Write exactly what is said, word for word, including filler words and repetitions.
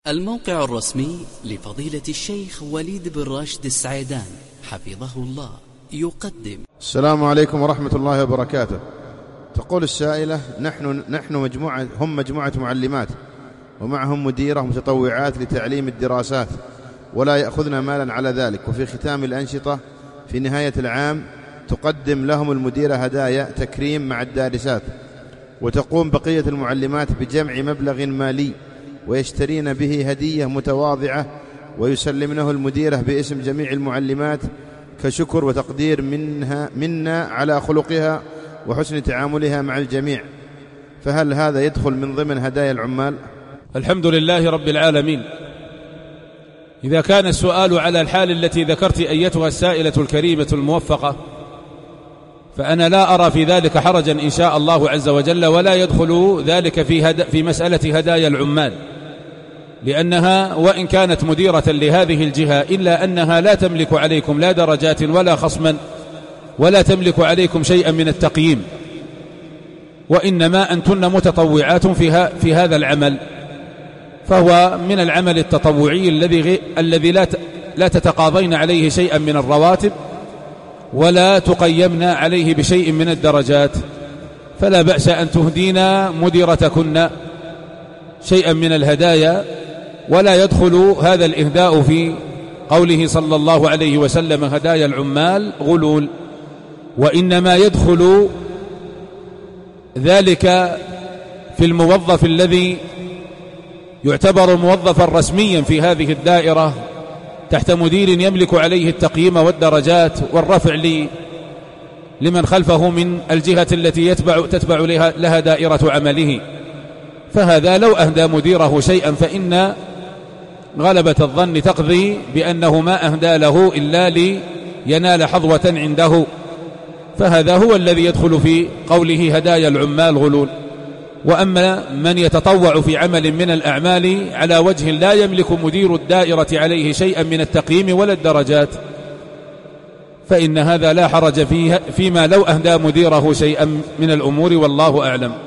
الموقع الرسمي لفضيلة الشيخ وليد بن راشد السعيدان حفظه الله يقدم. السلام عليكم ورحمة الله وبركاته. تقول السائلة: نحن نحن مجموعة هم مجموعة معلمات ومعهم مديرة متطوعات لتعليم الدراسات، ولا يأخذنا مالا على ذلك، وفي ختام الأنشطة في نهاية العام تقدم لهم المديرة هدايا تكريم مع الدارسات، وتقوم بقية المعلمات بجمع مبلغ مالي ويشترين به هدية متواضعة ويسلمنه المديرة باسم جميع المعلمات كشكر وتقدير منها منا على خلقها وحسن تعاملها مع الجميع، فهل هذا يدخل من ضمن هدايا العمال؟ الحمد لله رب العالمين. إذا كان السؤال على الحال التي ذكرت أيتها السائلة الكريمة الموفقة، فأنا لا أرى في ذلك حرجا إن شاء الله عز وجل، ولا يدخل ذلك في, هد... في مسألة هدايا العمال، لأنها وإن كانت مديرة لهذه الجهة إلا أنها لا تملك عليكم لا درجات ولا خصما، ولا تملك عليكم شيئا من التقييم، وإنما أنتن متطوعات في, في هذا العمل، فهو من العمل التطوعي الذي الذي لا لا تتقاضين عليه شيئا من الرواتب ولا تقيمن عليه بشيء من الدرجات، فلا بأس أن تهدينا مديرتكن شيئا من الهدايا، ولا يدخل هذا الإهداء في قوله صلى الله عليه وسلم هدايا العمال غلول، وإنما يدخل ذلك في الموظف الذي يعتبر موظفا رسميا في هذه الدائرة تحت مدير يملك عليه التقييم والدرجات والرفع لي لمن خلفه من الجهة التي يتبع تتبع لها, لها دائرة عمله، فهذا لو أهدى مديره شيئا فإن غلبة الظن تقضي بأنه ما أهدى له إلا لينال حظوة عنده، فهذا هو الذي يدخل في قوله هدايا العمال غلول. وأما من يتطوع في عمل من الأعمال على وجه لا يملك مدير الدائرة عليه شيئا من التقييم ولا الدرجات، فإن هذا لا حرج فيه فيما لو أهدى مديره شيئا من الأمور، والله أعلم.